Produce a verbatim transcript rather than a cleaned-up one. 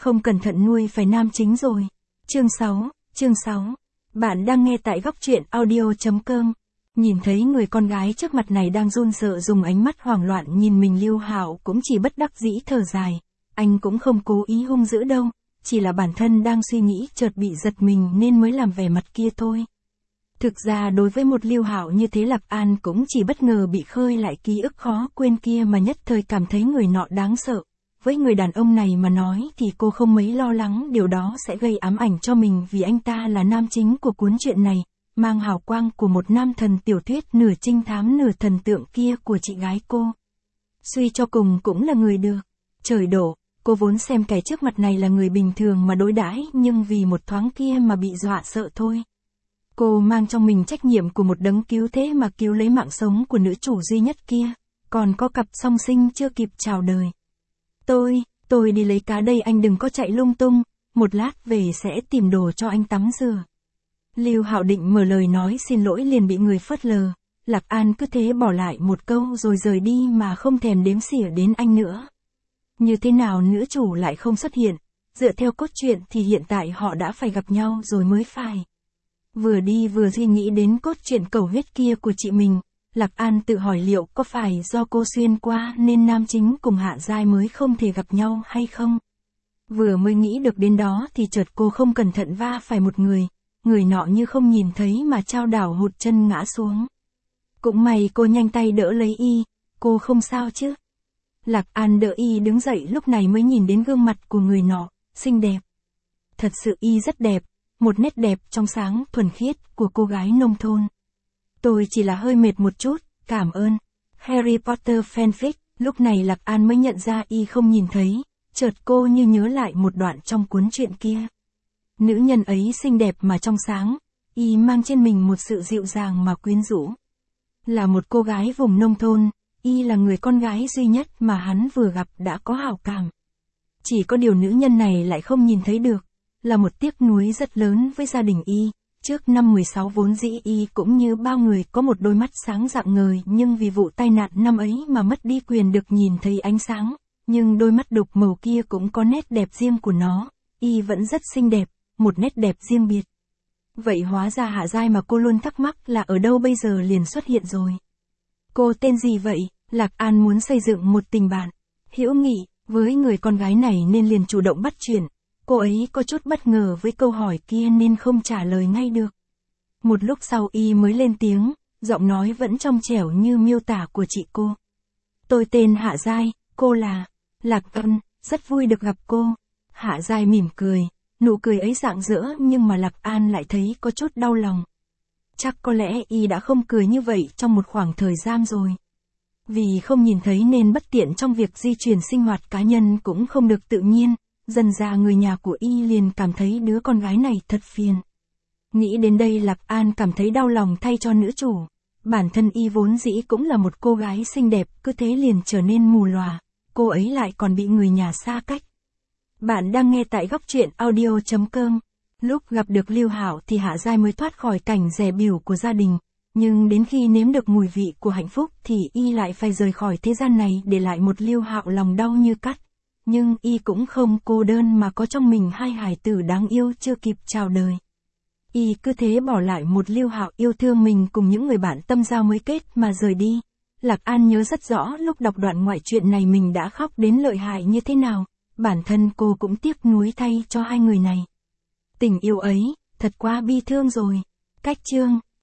không cẩn thận nuôi phải nam chính rồi. Chương sáu, chương sáu. Bạn đang nghe tại góc truyện audio chấm com. Nhìn thấy người con gái trước mặt này đang run sợ dùng ánh mắt hoảng loạn nhìn mình, Lưu Hạo cũng chỉ bất đắc dĩ thở dài. Anh cũng không cố ý hung dữ đâu, chỉ là bản thân đang suy nghĩ chợt bị giật mình nên mới làm vẻ mặt kia thôi. Thực ra đối với một Lưu Hạo như thế, Lạc An cũng chỉ bất ngờ bị khơi lại ký ức khó quên kia mà nhất thời cảm thấy người nọ đáng sợ. Với người đàn ông này mà nói thì cô không mấy lo lắng điều đó sẽ gây ám ảnh cho mình, vì anh ta là nam chính của cuốn truyện này, mang hào quang của một nam thần tiểu thuyết nửa trinh thám nửa thần tượng kia của chị gái cô. Suy cho cùng cũng là người được trời đổ, cô vốn xem kẻ trước mặt này là người bình thường mà đối đãi, nhưng vì một thoáng kia mà bị dọa sợ thôi. Cô mang trong mình trách nhiệm của một đấng cứu thế mà cứu lấy mạng sống của nữ chủ duy nhất kia, còn có cặp song sinh chưa kịp chào đời. Tôi, tôi đi lấy cá đây, anh đừng có chạy lung tung, một lát về sẽ tìm đồ cho anh tắm rửa. Lưu Hạo định mở lời nói xin lỗi liền bị người phớt lờ, Lạc An cứ thế bỏ lại một câu rồi rời đi mà không thèm đếm xỉa đến anh nữa. Như thế nào nữ chủ lại không xuất hiện, dựa theo cốt truyện thì hiện tại họ đã phải gặp nhau rồi mới phải. Vừa đi vừa suy nghĩ đến cốt truyện cầu huyết kia của chị mình, Lạc An tự hỏi liệu có phải do cô xuyên qua nên nam chính cùng Hạ Giai mới không thể gặp nhau hay không. Vừa mới nghĩ được đến đó thì chợt cô không cẩn thận va phải một người, người nọ như không nhìn thấy mà chao đảo hụt chân ngã xuống. Cũng may cô nhanh tay đỡ lấy y, cô không sao chứ. Lạc An đỡ y đứng dậy lúc này mới nhìn đến gương mặt của người nọ, xinh đẹp. Thật sự y rất đẹp, một nét đẹp trong sáng thuần khiết của cô gái nông thôn. Tôi chỉ là hơi mệt một chút, cảm ơn. Harry Potter fanfic, lúc này Lạc An mới nhận ra y không nhìn thấy, chợt cô như nhớ lại một đoạn trong cuốn truyện kia. Nữ nhân ấy xinh đẹp mà trong sáng, y mang trên mình một sự dịu dàng mà quyến rũ. Là một cô gái vùng nông thôn, y là người con gái duy nhất mà hắn vừa gặp đã có hảo cảm. Chỉ có điều nữ nhân này lại không nhìn thấy được, là một tiếc nuối rất lớn với gia đình y. Trước năm mười sáu vốn dĩ y cũng như bao người có một đôi mắt sáng rạng ngời, nhưng vì vụ tai nạn năm ấy mà mất đi quyền được nhìn thấy ánh sáng. Nhưng đôi mắt đục màu kia cũng có nét đẹp riêng của nó, y vẫn rất xinh đẹp, một nét đẹp riêng biệt. Vậy hóa ra Hạ Giai mà cô luôn thắc mắc là ở đâu bây giờ liền xuất hiện rồi. Cô tên gì vậy? Lạc An muốn xây dựng một tình bạn hữu nghị với người con gái này nên liền chủ động bắt chuyện. Cô ấy có chút bất ngờ với câu hỏi kia nên không trả lời ngay được. Một lúc sau y mới lên tiếng, giọng nói vẫn trong trẻo như miêu tả của chị cô. Tôi tên Hạ Giai, cô là Lạc An, rất vui được gặp cô. Hạ Giai mỉm cười, nụ cười ấy rạng rỡ nhưng mà Lạc An lại thấy có chút đau lòng. Chắc có lẽ y đã không cười như vậy trong một khoảng thời gian rồi. Vì không nhìn thấy nên bất tiện trong việc di chuyển sinh hoạt cá nhân cũng không được tự nhiên. Dần ra người nhà của y liền cảm thấy đứa con gái này thật phiền. Nghĩ đến đây Lạc An cảm thấy đau lòng thay cho nữ chủ. Bản thân y vốn dĩ cũng là một cô gái xinh đẹp, cứ thế liền trở nên mù lòa. Cô ấy lại còn bị người nhà xa cách. Bạn đang nghe tại góc truyện audio chấm com. Lúc gặp được Lưu Hạo thì Hạ Giai mới thoát khỏi cảnh dè bỉu của gia đình. Nhưng đến khi nếm được mùi vị của hạnh phúc thì y lại phải rời khỏi thế gian này, để lại một Lưu Hạo lòng đau như cắt. Nhưng y cũng không cô đơn mà có trong mình hai hài tử đáng yêu chưa kịp chào đời. Y cứ thế bỏ lại một Lưu Hạo yêu thương mình cùng những người bạn tâm giao mới kết mà rời đi. Lạc An nhớ rất rõ lúc đọc đoạn ngoại truyện này mình đã khóc đến lợi hại như thế nào. Bản thân cô cũng tiếc nuối thay cho hai người này. Tình yêu ấy, thật quá bi thương rồi. Cách chương